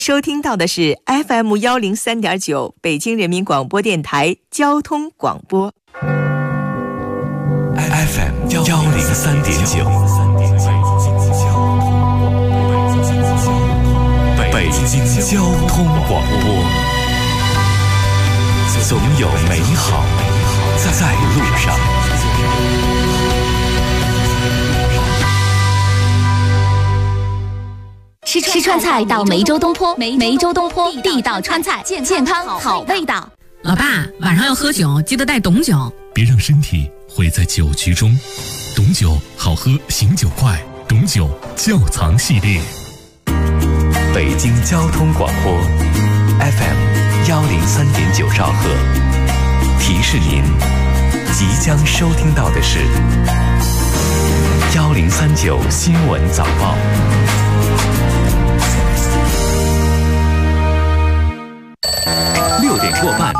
收听到的是 FM103.9 北京人民广播电台交通广播。 FM103.9 北京交通广播，总有美好在路上。 吃川菜到梅州东坡，梅州东坡地道川菜，健康好味道。 老爸，晚上要喝酒，记得带董酒， 别让身体毁在酒局中。董酒好喝，醒酒快，董酒窖藏系列。 北京交通广播 FM103.9 兆赫，提示您即将收听到的是1039新闻早报。6点过半，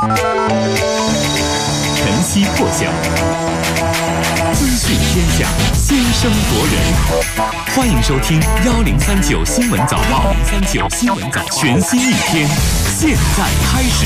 晨曦破晓，资讯天下，先声夺人。欢迎收听1039新闻早报，1039新闻早报，全新一天，现在开始。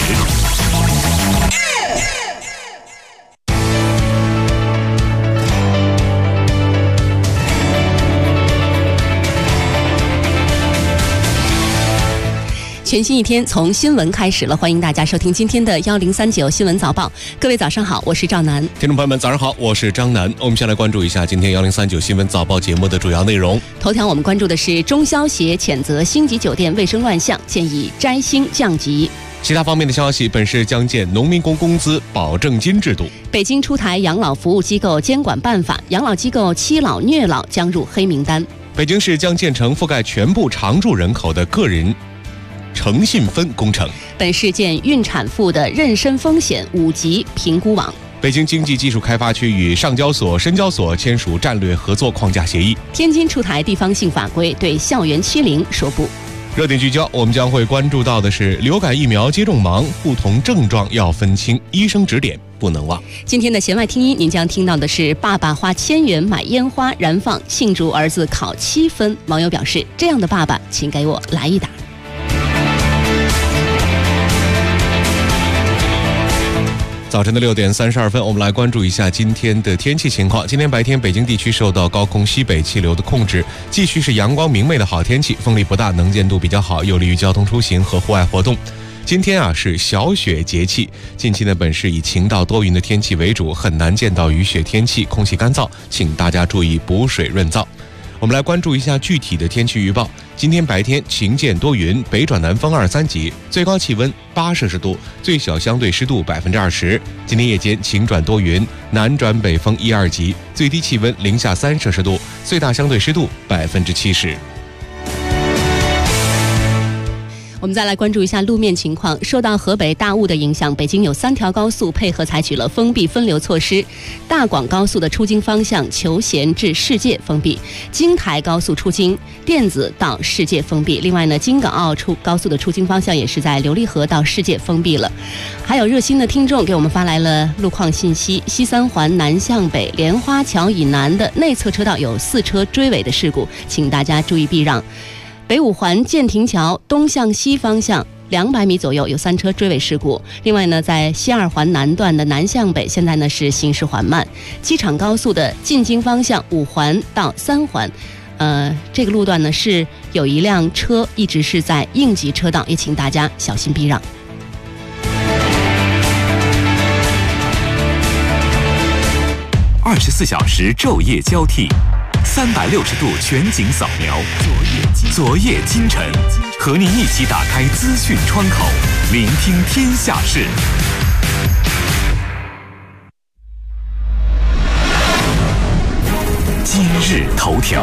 全新一天从新闻开始了，欢迎大家收听今天的1039新闻早报。各位早上好，我是赵楠。 听众朋友们早上好，我是张楠。我们先来关注一下今天1039新闻早报节目的主要内容。 头条我们关注的是中消协谴责星级酒店卫生乱象，建议摘星降级。 其他方面的消息，本市将建农民工工资保证金制度。 北京出台养老服务机构监管办法，养老机构欺老虐老将入黑名单。 北京市将建成覆盖全部常住人口的个人诚信分工程。 本市建孕产妇的妊娠风险5级评估网。 北京经济技术开发区与上交所、深交所签署战略合作框架协议。 天津出台地方性法规，对校园欺凌说不。 热点聚焦，我们将会关注到的是流感疫苗接种忙，不同症状要分清，医生指点不能忘。 今天的弦外听音，您将听到的是爸爸花1000元买烟花燃放庆祝儿子考7分，网友表示这样的爸爸请给我来一打。 早晨的6点32分，我们来关注一下今天的天气情况。今天白天，北京地区受到高空西北气流的控制，继续是阳光明媚的好天气，风力不大，能见度比较好，有利于交通出行和户外活动。今天是小雪节气，近期呢本市以晴到多云的天气为主，很难见到雨雪天气，空气干燥，请大家注意补水润燥。我们来关注一下具体的天气预报。今天白天晴间多云，北转南风2、3级，最高气温8摄氏度，最小相对湿度20%。今天夜间晴转多云，南转北风1、2级，最低气温零下3摄氏度，最大相对湿度70%。 我们再来关注一下路面情况。受到河北大雾的影响，北京有3条高速配合采取了封闭分流措施。大广高速的出京方向求贤至世界封闭，京台高速出京电子到世界封闭。另外呢，京港澳高速的出京方向也是在琉璃河到世界封闭了。还有热心的听众给我们发来了路况信息：西三环南向北莲花桥以南的内侧车道有4车追尾的事故，请大家注意避让。北五环建亭桥东向西方向200米左右有3车追尾事故。另外呢，在西2环南段的南向北现在呢是行驶缓慢。机场高速的进京方向5环到3环这个路段呢是有一辆车一直是在应急车道，也请大家小心避让。 24小时昼夜交替，360度全景扫描，昨夜今晨，和您一起打开资讯窗口，聆听天下事。今日头条。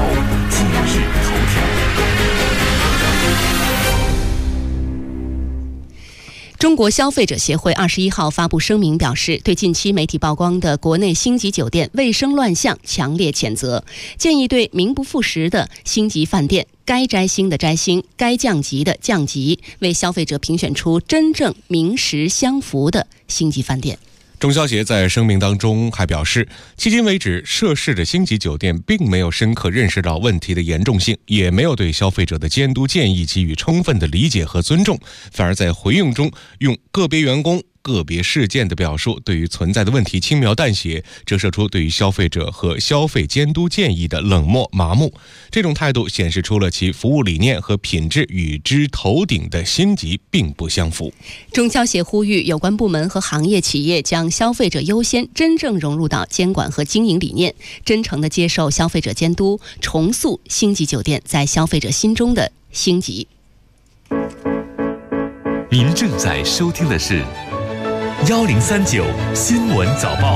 中国消费者协会21号发布声明表示，对近期媒体曝光的国内星级酒店卫生乱象强烈谴责，建议对名不副实的星级饭店该摘星的摘星，该降级的降级，为消费者评选出真正名实相符的星级饭店。 中消协在声明当中还表示，迄今为止，涉事的星级酒店并没有深刻认识到问题的严重性，也没有对消费者的监督建议给予充分的理解和尊重，反而在回应中用个别员工、个别事件的表述，对于存在的问题轻描淡写，折射出对于消费者和消费监督建议的冷漠麻木。这种态度显示出了其服务理念和品质与之头顶的星级并不相符。 中消协呼吁有关部门和行业企业将消费者优先真正融入到监管和经营理念，真诚地接受消费者监督，重塑星级酒店在消费者心中的星级。 您正在收听的是1039新闻早报。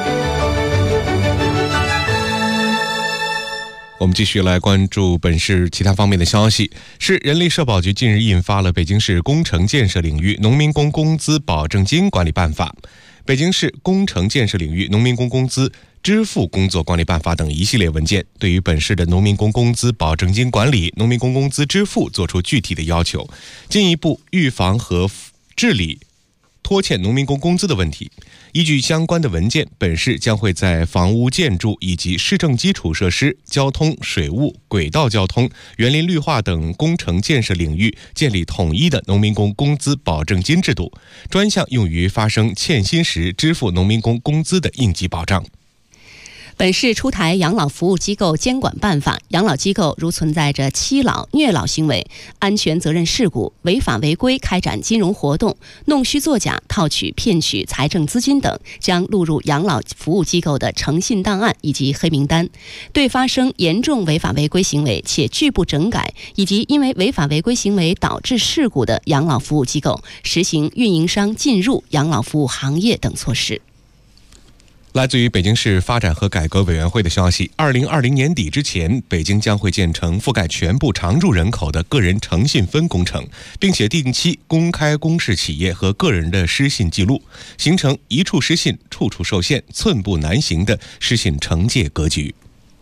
我们继续来关注本市其他方面的消息。市人力社保局近日印发了《北京市工程建设领域农民工工资保证金管理办法》、《北京市工程建设领域农民工工资支付工作管理办法》等一系列文件，对于本市的农民工工资保证金管理、农民工工资支付作出具体的要求，进一步预防和治理拖欠农民工工资的问题。依据相关的文件，本市将会在房屋建筑以及市政基础设施、交通、水务、轨道交通、园林绿化等工程建设领域建立统一的农民工工资保证金制度，专项用于发生欠薪时支付农民工工资的应急保障。 本市出台养老服务机构监管办法，养老机构如存在着欺老、虐老行为、安全责任事故、违法违规开展金融活动、弄虚作假、套取骗取财政资金等，将录入养老服务机构的诚信档案以及黑名单。对发生严重违法违规行为且拒不整改，以及因为违法违规行为导致事故的养老服务机构，实行运营商进入养老服务行业等措施。 来自于北京市发展和改革委员会的消息，2020年底之前，北京将会建成覆盖全部常住人口的个人诚信分工程，并且定期公开公示企业和个人的失信记录，形成一处失信、处处受限、寸步难行的失信惩戒格局。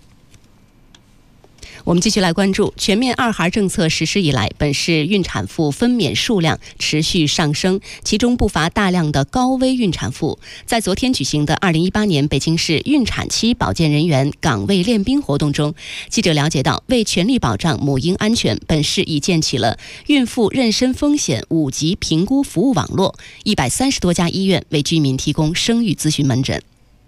我们继续来关注全面二孩政策实施以来，本市孕产妇分娩数量持续上升，其中不乏大量的高危孕产妇。在昨天举行的2018年北京市孕产期保健人员岗位练兵活动中，记者了解到，为全力保障母婴安全，本市已建起了孕妇妊娠风险5级评估服务网络，130多家医院为居民提供生育咨询门诊。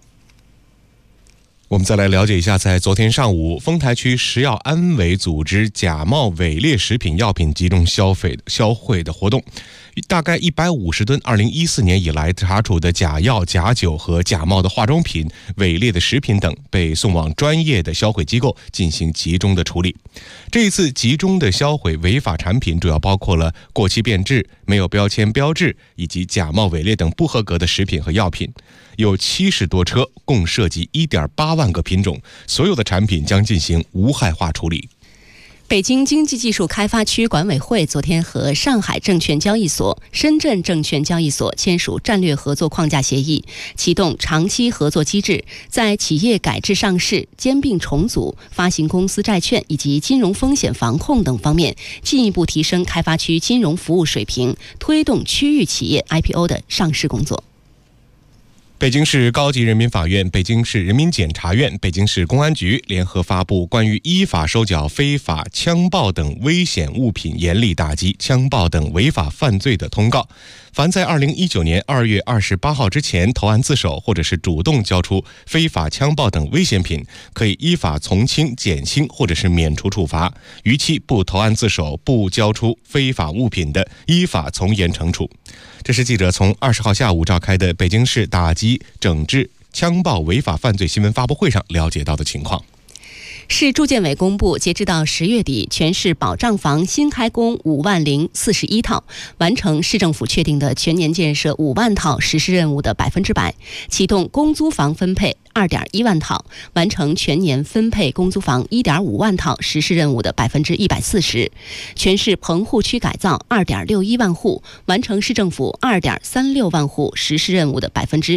我们再来了解一下，在昨天上午，丰台区食药安委组织假冒伪劣食品药品集中销毁的活动，大概150吨2014年以来查处的假药、假酒和假冒的化妆品、伪劣的食品等，被送往专业的销毁机构进行集中的处理。这一次集中的销毁违法产品主要包括了过期变质、没有标签标志以及假冒伪劣等不合格的食品和药品，有70多车，共涉及1.8万个品种，所有的产品将进行无害化处理。 北京经济技术开发区管委会昨天和上海证券交易所、深圳证券交易所签署战略合作框架协议，启动长期合作机制，在企业改制上市、兼并重组、发行公司债券以及金融风险防控等方面，进一步提升开发区金融服务水平，推动区域企业 IPO 的上市工作。 北京市高级人民法院、北京市人民检察院、北京市公安局联合发布关于依法收缴非法枪爆等危险物品，严厉打击枪爆等违法犯罪的通告。凡在2019年2月28号之前投案自首，或者是主动交出非法枪爆等危险品，可以依法从轻、减轻或者是免除处罚；逾期不投案自首、不交出非法物品的，依法从严惩处。这是记者从20号下午召开的北京市打击整治枪爆违法犯罪新闻发布会上了解到的情况。 市住建委公布，截止到10月底，全市保障房新开工50041套，完成市政府确定的全年建设5万套实施任务的100%，启动公租房分配2.1万套，完成全年分配公租房1.5万套实施任务的140%。全市棚户区改造2.61万户，完成市政府2.36万户实施任务的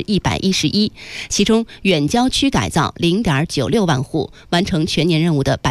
111%，其中远郊区改造0.96万户，完成全年任务的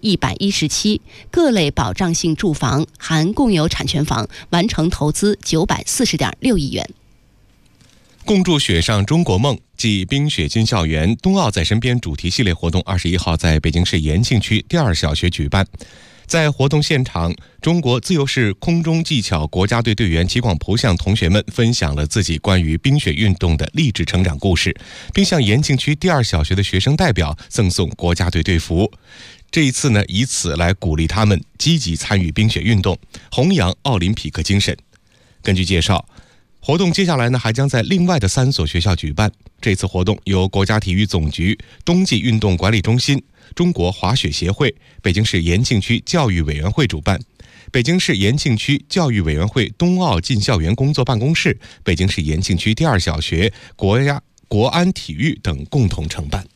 117%。各类保障性住房含共有产权房，完成投资940.6亿元。 共筑雪上中国梦暨冰雪进校园冬奥在身边主题系列活动21号在北京市延庆区第二小学举办。在活动现场，中国自由式空中技巧国家队队员齐广璞向同学们分享了自己关于冰雪运动的励志成长故事，并向延庆区第二小学的学生代表赠送国家队队服。这一次呢，以此来鼓励他们积极参与冰雪运动，弘扬奥林匹克精神。根据介绍，活动接下来呢还将在另外的3所学校举办。这次活动由国家体育总局、冬季运动管理中心、中国滑雪协会、北京市延庆区教育委员会主办，北京市延庆区教育委员会冬奥进校园工作办公室、北京市延庆区第二小学、国安体育等共同承办。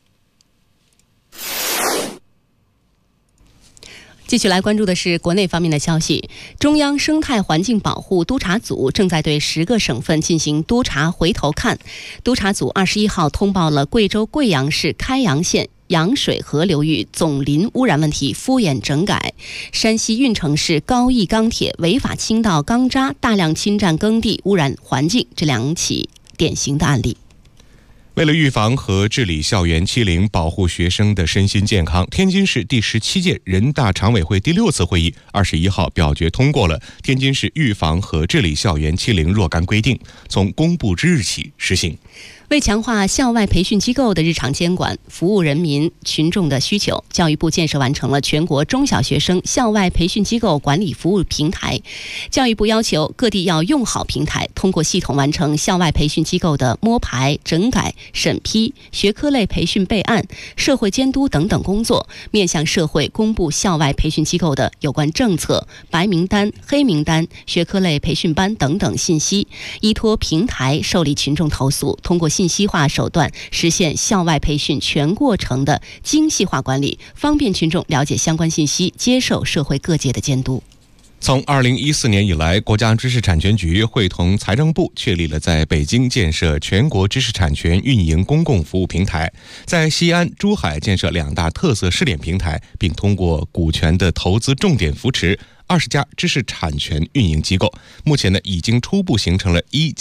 继续来关注的是国内方面的消息。中央生态环境保护督察组正在对10个省份进行督查回头看。督察组21号通报了贵州贵阳市开阳县洋水河流域总林污染问题敷衍整改，山西运城市高毅钢铁违法倾倒钢渣，大量侵占耕地，污染环境这2起典型的案例。 为了预防和治理校园欺凌，保护学生的身心健康，天津市第17届人大常委会第6次会议21号表决通过了《天津市预防和治理校园欺凌若干规定》，从公布之日起实行。 为强化校外培训机构的日常监管，服务人民群众的需求，教育部建设完成了全国中小学生校外培训机构管理服务平台。教育部要求各地要用好平台，通过系统完成校外培训机构的摸排、整改、审批、学科类培训备案、社会监督等等工作，面向社会公布校外培训机构的有关政策、白名单、黑名单、学科类培训班等等信息，依托平台受理群众投诉，通过信息化手段实现校外培训全过程的精细化管理，方便群众了解相关信息，接受社会各界的监督。 从2014年以来，国家知识产权局会同财政部确立了在北京建设全国知识产权运营公共服务平台，在西安、珠海建设2大特色试点平台，并通过股权的投资重点扶持20家知识产权运营机构。目前呢，已经初步形成了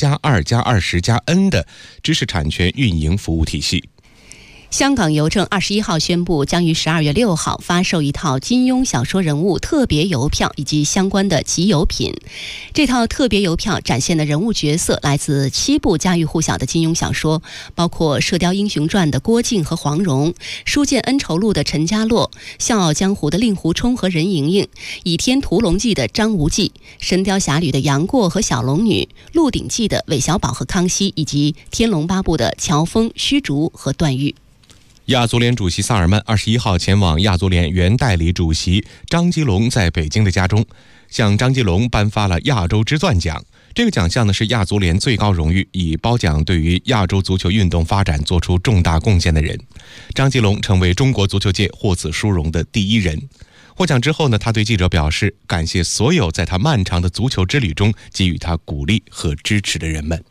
1+2+20+N 的知识产权运营服务体系。 香港邮政21号宣布，将于12月6号发售一套金庸小说人物特别邮票以及相关的集邮品。这套特别邮票展现的人物角色来自7部家喻户晓的金庸小说，包括《射雕英雄传》的郭靖和黄蓉，《书剑恩仇录》的陈家洛，《笑傲江湖》的令狐冲和任盈盈，《倚天屠龙记》的张无忌，《神雕侠侣》的杨过和小龙女，《鹿鼎记》的韦小宝和康熙，以及《天龙八部》的乔峰、虚竹和段誉。 亚足联主席萨尔曼21号前往亚足联原代理主席张吉龙在北京的家中，向张吉龙颁发了亚洲之钻奖。这个奖项呢是亚足联最高荣誉，以褒奖对于亚洲足球运动发展做出重大贡献的人。张吉龙成为中国足球界获此殊荣的第1人。获奖之后呢，他对记者表示，感谢所有在他漫长的足球之旅中给予他鼓励和支持的人们。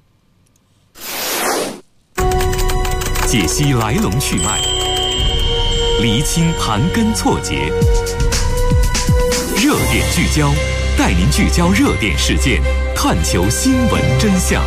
解析来龙去脉，厘清盘根错节，热点聚焦，带您聚焦热点事件，探求新闻真相。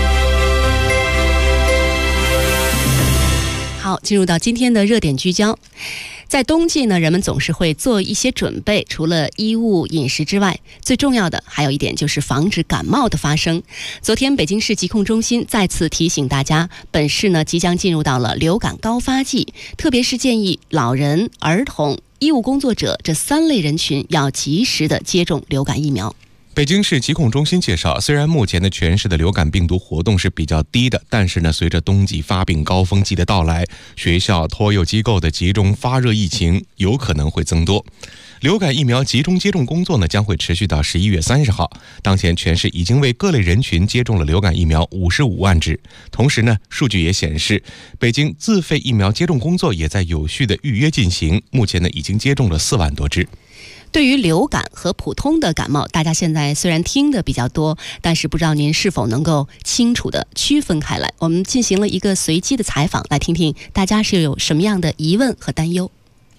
好，进入到今天的热点聚焦。在冬季呢，人们总是会做一些准备，除了衣物、饮食之外，最重要的还有一点就是防止感冒的发生。昨天，北京市疾控中心再次提醒大家，本市呢即将进入到了流感高发季，特别是建议老人、儿童、医务工作者这3类人群要及时的接种流感疫苗。 北京市疾控中心介绍，虽然目前的全市的流感病毒活动是比较低的，但是呢，随着冬季发病高峰期的到来，学校、托幼机构的集中发热疫情有可能会增多。流感疫苗集中接种工作呢将会持续到11月30号。当前全市已经为各类人群接种了流感疫苗55万支。同时呢，数据也显示，北京自费疫苗接种工作也在有序的预约进行，目前呢已经接种了4万多支。 对于流感和普通的感冒，大家现在虽然听的比较多，但是不知道您是否能够清楚地区分开来。我们进行了一个随机的采访，来听听大家是有什么样的疑问和担忧。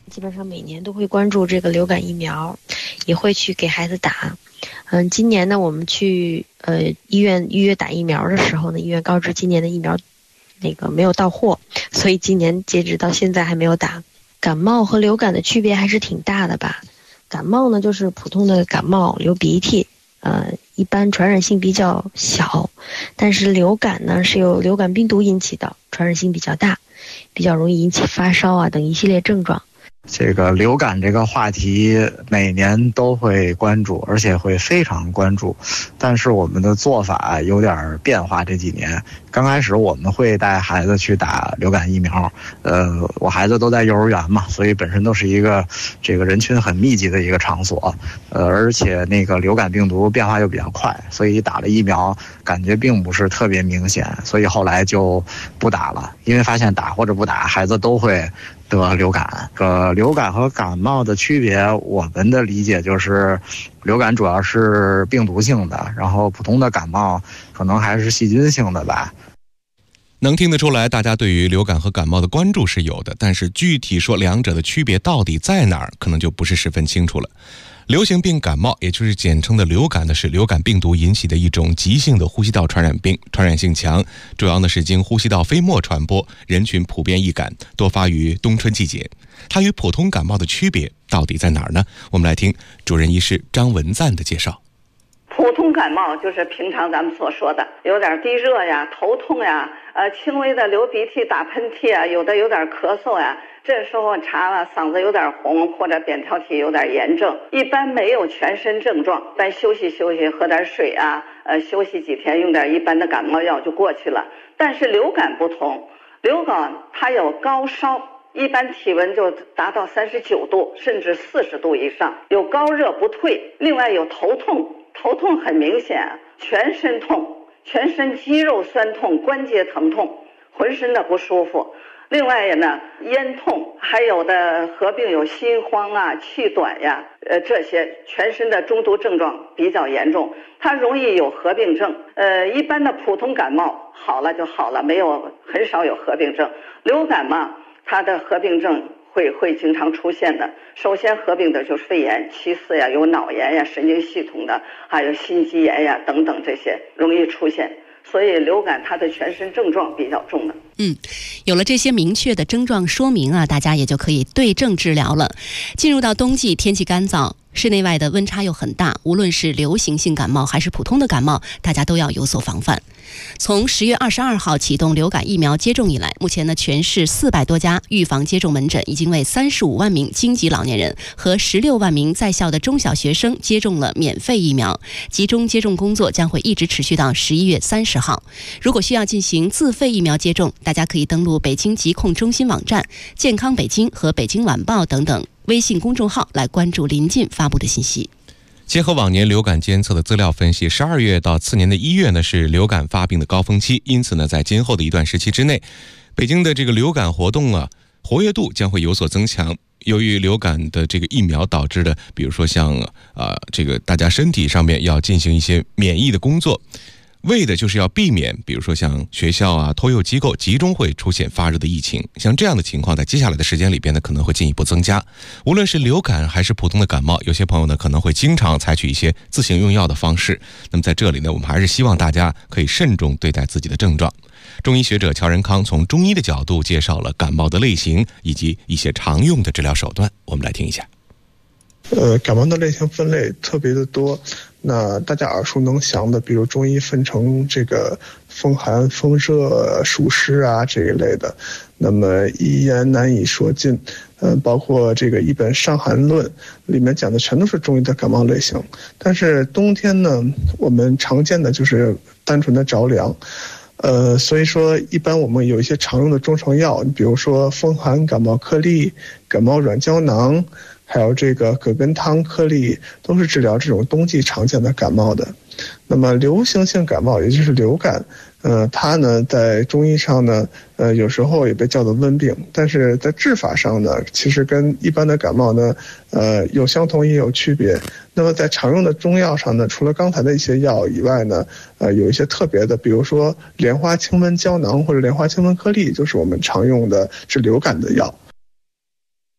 基本上每年都会关注这个流感疫苗，也会去给孩子打。今年呢，我们去医院预约打疫苗的时候呢，医院告知今年的疫苗没有到货，所以今年截止到现在还没有打。感冒和流感的区别还是挺大的吧？感冒呢就是普通的感冒流鼻涕，一般传染性比较小，但是流感呢是由流感病毒引起的，传染性比较大，比较容易引起发烧啊等一系列症状。 这个流感这个话题每年都会关注，而且会非常关注，但是我们的做法有点变化。这几年刚开始我们会带孩子去打流感疫苗，我孩子都在幼儿园嘛，所以本身都是一个这个人群很密集的一个场所，而且那个流感病毒变化又比较快，所以打了疫苗感觉并不是特别明显，所以后来就不打了，因为发现打或者不打孩子都会得流感。流感和感冒的区别，我们的理解就是流感主要是病毒性的，然后普通的感冒可能还是细菌性的吧。 能听得出来，大家对于流感和感冒的关注是有的，但是具体说两者的区别到底在哪儿，可能就不是十分清楚了。流行病感冒，也就是简称的流感呢，是流感病毒引起的一种急性的呼吸道传染病，传染性强，主要呢是经呼吸道飞沫传播，人群普遍易感，多发于冬春季节。它与普通感冒的区别到底在哪儿呢？我们来听主任医师张文赞的介绍。 普通感冒就是平常咱们所说的有点低热呀、头痛呀、轻微的流鼻涕、打喷嚏啊，有点咳嗽呀，这时候查了嗓子有点红或者扁桃体有点炎症，一般没有全身症状，一般休息休息，喝点水啊，休息几天，用点一般的感冒药就过去了。但是流感不同，流感它有高烧，一般体温就达到39度甚至40度以上，有高热不退，另外有头痛，头痛很明显，全身痛，全身肌肉酸痛，关节疼痛，浑身的不舒服。另外呢，咽痛，还有的合并有心慌啊、气短呀，这些全身的中毒症状比较严重，它容易有合并症。一般的普通感冒好了就好了，很少有合并症。流感嘛，它的合并症会经常出现的。首先合并的就是肺炎，其次呀有脑炎呀、神经系统的，还有心肌炎呀等等，这些容易出现。所以流感它的全身症状比较重的。 有了这些明确的症状说明啊，大家也就可以对症治疗了。进入到冬季，天气干燥，室内外的温差又很大，无论是流行性感冒还是普通的感冒，大家都要有所防范。从10月22号启动流感疫苗接种以来，目前呢，全市400多家预防接种门诊已经为35万名京籍老年人和16万名在校的中小学生接种了免费疫苗。集中接种工作将会一直持续到11月30号。如果需要进行自费疫苗接种，大家可以登录北京疾控中心网站、健康北京和北京晚报等等微信公众号来关注临近发布的信息。 结合往年流感监测的资料分析，12月到次年的1月呢是流感发病的高峰期，因此呢，在今后的一段时期之内，北京的这个流感活动活跃度将会有所增强。由于流感的这个疫苗导致的，比如说像这个大家身体上面要进行一些免疫的工作，为的就是要避免比如说像学校啊、托幼机构集中会出现发热的疫情，像这样的情况在接下来的时间里边呢可能会进一步增加。无论是流感还是普通的感冒，有些朋友呢可能会经常采取一些自行用药的方式，那么在这里呢，我们还是希望大家可以慎重对待自己的症状。中医学者乔仁康从中医的角度介绍了感冒的类型以及一些常用的治疗手段，我们来听一下。 感冒的类型分类特别的多，那大家耳熟能详的，比如中医分成这个风寒、风热、暑湿啊这一类的，那么一言难以说尽。包括这个一本《伤寒论》里面讲的全都是中医的感冒类型。但是冬天呢，我们常见的就是单纯的着凉。所以说一般我们有一些常用的中成药，比如说风寒感冒颗粒、感冒软胶囊，还有这个葛根汤颗粒，都是治疗这种冬季常见的感冒的。那么流行性感冒，也就是流感，它呢在中医上呢，有时候也被叫做温病，但是在治法上呢，其实跟一般的感冒呢，有相同也有区别。那么在常用的中药上呢，除了刚才的一些药以外呢，有一些特别的，比如说莲花清瘟胶囊或者莲花清瘟颗粒，就是我们常用的治流感的药。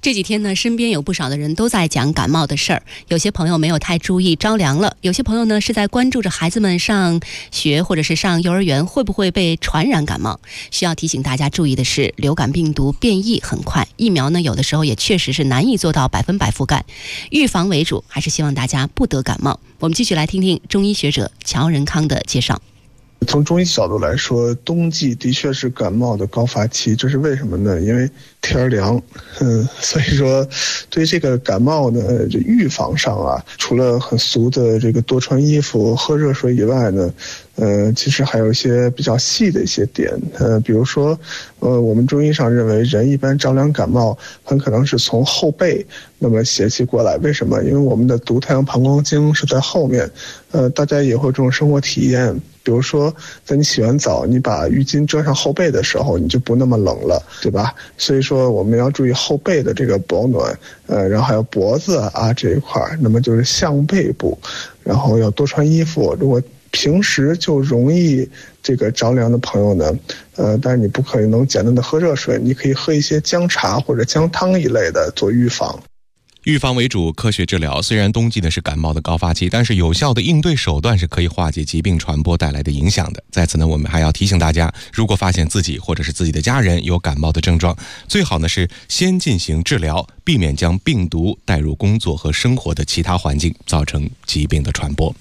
这几天呢，身边有不少的人都在讲感冒的事儿，有些朋友没有太注意着凉了，有些朋友呢是在关注着孩子们上学或者是上幼儿园会不会被传染感冒。需要提醒大家注意的是，流感病毒变异很快，疫苗呢有的时候也确实是难以做到100%覆盖，预防为主，还是希望大家不得感冒。我们继续来听听中医学者乔仁康的介绍。 从中医角度来说，冬季的确是感冒的高发期，这是为什么呢？因为天凉，所以说对这个感冒呢，这预防上啊，除了很俗的这个多穿衣服、喝热水以外呢，其实还有一些比较细的一些点，比如说，我们中医上认为人一般着凉感冒很可能是从后背那么邪气过来，为什么？因为我们的足太阳膀胱经是在后面，大家也会有这种生活体验。比如说，在你洗完澡，你把浴巾遮上后背的时候，你就不那么冷了，对吧？所以说，我们要注意后背的这个保暖，然后还有脖子啊这一块，那么就是项背部，然后要多穿衣服。如果平时就容易这个着凉的朋友呢，但是你不可能简单的喝热水，你可以喝一些姜茶或者姜汤一类的做预防。 预防为主，科学治疗。虽然冬季呢是感冒的高发期，但是有效的应对手段是可以化解疾病传播带来的影响的。在此呢，我们还要提醒大家，如果发现自己或者是自己的家人有感冒的症状，最好呢是先进行治疗，避免将病毒带入工作和生活的其他环境，造成疾病的传播。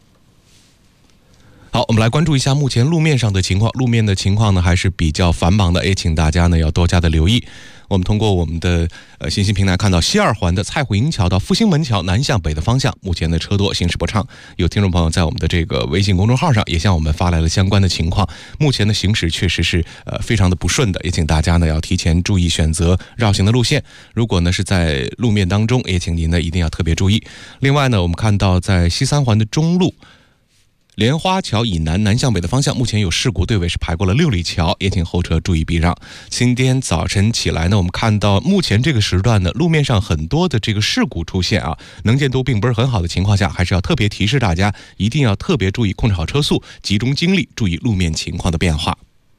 好，我们来关注一下目前路面上的情况。路面的情况呢还是比较繁忙的，也请大家呢要多加的留意。我们通过我们的信息平台看到，西二环的蔡虎营桥到复兴门桥南向北的方向，目前的车多，行驶不畅。有听众朋友在我们的这个微信公众号上也向我们发来了相关的情况。目前的行驶确实是非常的不顺的，也请大家呢要提前注意选择绕行的路线。如果呢是在路面当中，也请您呢一定要特别注意。另外呢，我们看到在西三环的中路莲花桥以南南向北的方向，目前有事故，队尾是排过了6里桥，也请后车注意避让。今天早晨起来呢，我们看到目前这个时段呢，路面上很多的这个事故出现啊，能见度并不是很好的情况下，还是要特别提示大家，一定要特别注意控制好车速，集中精力注意路面情况的变化。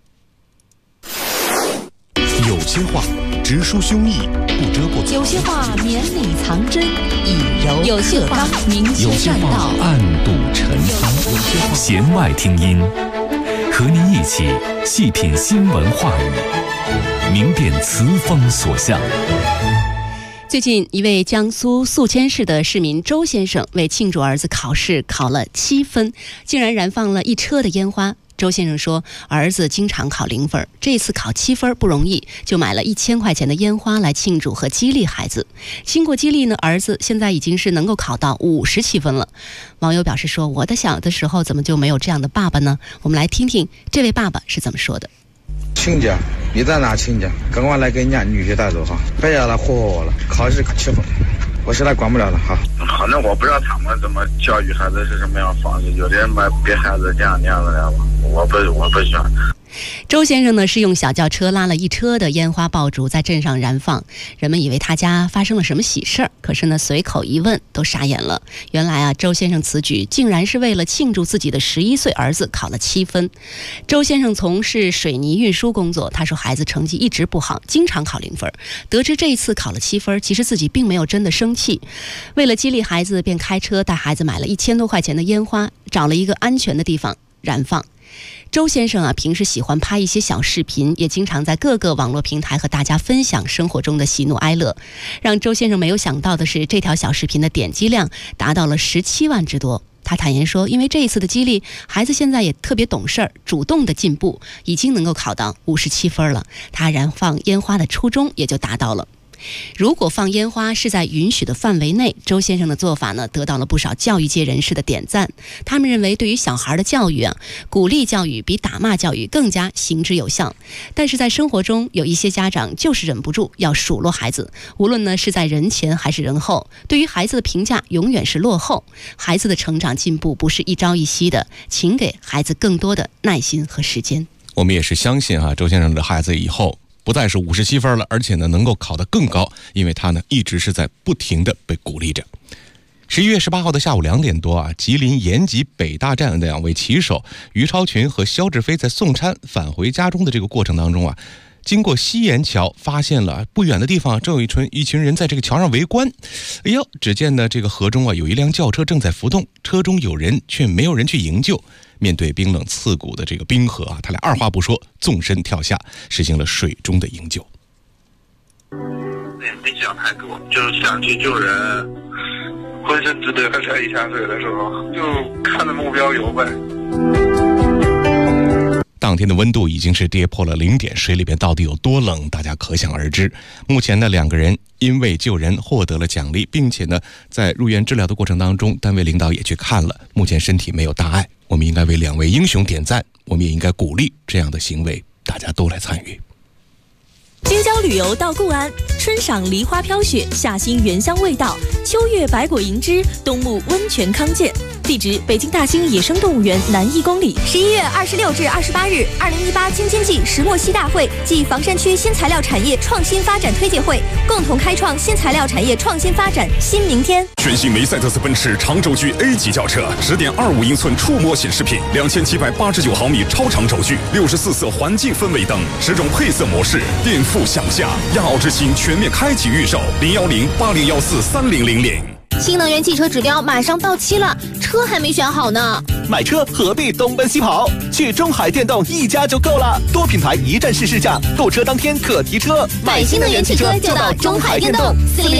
有些话直抒胸臆，不遮过； 有些话绵里藏针，以柔有些话明有些话暗度陈仓，弦外听音，和您一起细品新闻话语，明辨词风所向。 最近，一位江苏宿迁市的市民周先生为庆祝儿子考试考了7分，竟然燃放了一车的烟花。周先生说，儿子经常考0分，这次考7分不容易，就买了1000块钱的烟花来庆祝和激励孩子。经过激励呢，儿子现在已经是能够考到57分了。网友表示说，我的小的时候怎么就没有这样的爸爸呢？我们来听听这位爸爸是怎么说的。 亲家，你在哪亲家？赶快来给人家女婿带走哈！别让他霍霍我了，考试考7分，我现在管不了了哈。 好，那我不知道他们怎么教育孩子是什么样的方式，有的人把给孩子这样那样的了，我不喜欢。 周先生呢是用小轿车拉了一车的烟花爆竹在镇上燃放，人们以为他家发生了什么喜事儿，可是呢随口一问都傻眼了。原来啊，周先生此举竟然是为了庆祝自己的11岁儿子考了7分。周先生从事水泥运输工作，他说孩子成绩一直不好，经常考0分。得知这一次考了7分，其实自己并没有真的生气，为了激励孩子，便开车带孩子买了1000多块钱的烟花，找了一个安全的地方燃放。周先生啊，平时喜欢拍一些小视频，也经常在各个网络平台和大家分享生活中的喜怒哀乐。让周先生没有想到的是，这条小视频的点击量达到了17万之多。他坦言说，因为这一次的激励，孩子现在也特别懂事儿，主动的进步，已经能够考到57分了。他燃放烟花的初衷也就达到了。如果放烟花是在允许的范围内，周先生的做法呢，得到了不少教育界人士的点赞。他们认为，对于小孩的教育啊，鼓励教育比打骂教育更加行之有效。但是在生活中，有一些家长就是忍不住要数落孩子，无论呢是在人前还是人后，对于孩子的评价永远是落后。孩子的成长进步不是一朝一夕的，请给孩子更多的耐心和时间。 我们也是相信周先生的孩子以后不再是57分了，而且呢能够考得更高，因为他呢一直是在不停的被鼓励着。11月18号的下午2点多吉林延吉北大站的2位骑手于超群和肖志飞在送餐返回家中的这个过程当中经过西岩桥，发现了不远的地方正有一群人在这个桥上围观。哎呦，只见呢这个河中有一辆轿车正在浮动，车中有人却没有人去营救。面对冰冷刺骨的这个冰河他俩二话不说，纵身跳下，实行了水中的营救。 没想太多，就是想去救人，浑身直得才一下水的时候，就看着目标游呗。 当天的温度已经是跌破了0点，水里边到底有多冷，大家可想而知。目前呢，2个人因为救人获得了奖励，并且呢，在入院治疗的过程当中，单位领导也去看了，目前身体没有大碍。我们应该为2位英雄点赞，我们也应该鼓励这样的行为，大家都来参与。 京郊旅游到固安，春赏梨花飘雪，夏欣原香味道，秋月百果盈枝，冬沐温泉康健。地址：北京大兴野生动物园南1公里。11月26至28日，2018京津冀石墨烯大会暨房山区新材料产业创新发展推介会，共同开创新材料产业创新发展新明天。 全新梅赛德斯奔驰长轴距 A 级轿车，10.25英寸触摸显示屏，2789毫米超长轴距，64色环境氛围灯，10种配色模式，颠覆想象。亚奥之星全面开启预售，01080143000。 新能源汽车指标马上到期了，车还没选好呢。 买车何必东奔西跑？去中海电动一家就够了，多品牌一站式试驾，购车当天可提车。 买新能源汽车就到中海电动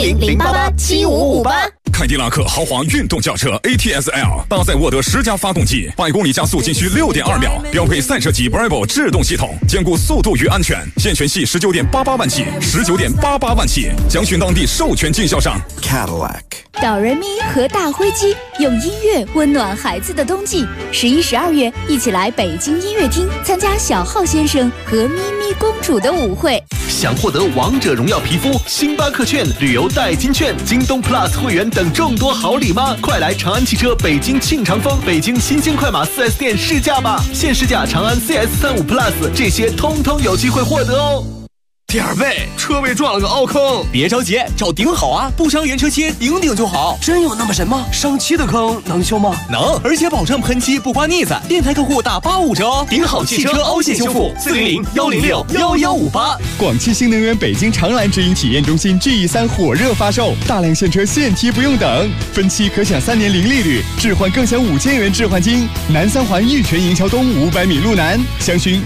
，400-088-7558。 凯迪拉克豪华运动轿车 ATS-L 搭载沃德10加发动机，100公里加速仅需6.2秒，标配赛车级 Bravo 制动系统，兼顾速度与安全。现权系19.88万起，19.88万起，详询当地授权经销商。 Cadillac 哆来咪和大灰鸡用音乐温暖孩子的冬季。11、12月，一起来北京音乐厅参加小浩先生和咪咪公主的舞会。 想获得王者荣耀皮肤、星巴克券、旅游代金券、京东 Plus 会员等众多好礼吗？快来长安汽车北京庆长丰、北京新兴快马 4S 店试驾吧！现试驾长安 CS35 Plus， 这些通通有机会获得哦。 点儿背，车位撞了个凹坑，别着急，找顶好啊，不伤原车漆，顶就好。真有那么神吗？上漆的坑能修吗？能，而且保证喷漆不刮腻子，电台客户打85折哦。顶好汽车凹陷修复，400-106-1158。 广汽新能源北京长蓝直营体验中心 GE3 火热发售，大量现车现提不用等，分期可享3年零利率，置换更享5000元置换金。南3环玉泉营桥东500米路南，详询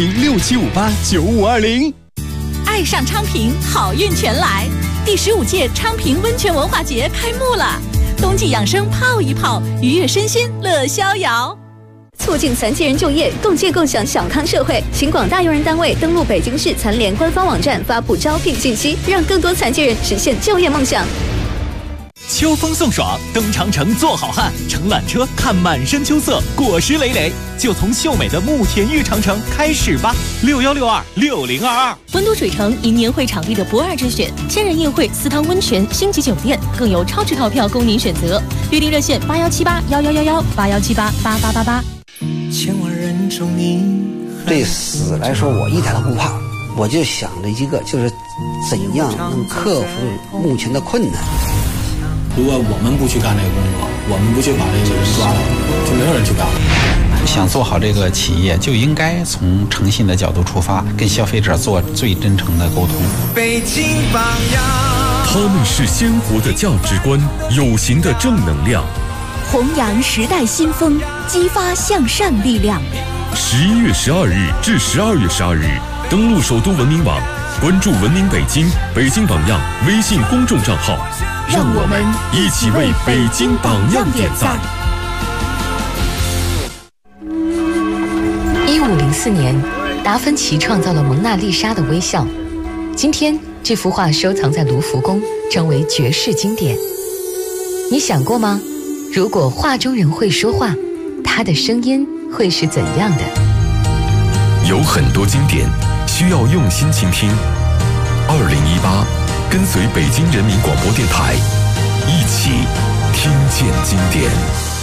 010-6758-9520。 爱上昌平，好运全来！第15届昌平温泉文化节开幕了，冬季养生泡一泡，愉悦身心乐逍遥。促进残疾人就业，共建共享小康社会，请广大用人单位登录北京市残联官方网站发布招聘信息，让更多残疾人实现就业梦想。 秋风送爽，登长城做好汉，乘缆车看满山秋色，果实累累，就从秀美的慕田峪长城开始吧。61626022。 温都水城迎年会场地的不二之选，千人宴会、私汤温泉、星级酒店，更有超值套票供您选择。预订热线8178111181788888。 千万人中你。对死来说，我一点都不怕，我就想着一个，就是怎样能克服目前的困难。 如果我们不去干这个工作，我们不去把这个人抓到，就没有人去干了。 想做好这个企业，就应该从诚信的角度出发，跟消费者做最真诚的沟通。 北京榜样，他们是鲜活的价值观，有形的正能量， 弘扬时代新风，激发向善力量。 11月12日至12月12日，登录首都文明网，关注文明北京、北京榜样微信公众账号， 让我们一起为北京榜样点赞。 1504年，达芬奇创造了蒙娜丽莎的微笑。今天，这幅画收藏在卢浮宫，成为绝世经典。你想过吗？如果画中人会说话，他的声音会是怎样的？ 有很多经典需要用心倾听。2018，跟随北京人民广播电台，一起听见经典。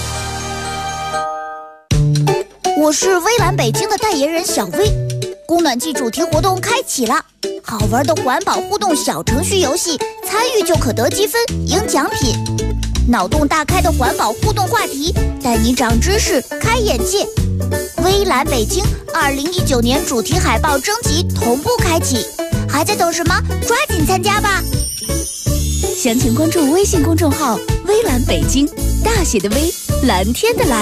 我是微蓝北京的代言人小薇，供暖季主题活动开启了，好玩的环保互动小程序游戏，参与就可得积分赢奖品。脑洞大开的环保互动话题，带你长知识、开眼界。微微蓝北京2019年主题海报征集同步开启，还在等什么？抓紧参加吧！ 详情关注微信公众号“微蓝北京”，大写的微，蓝天的蓝。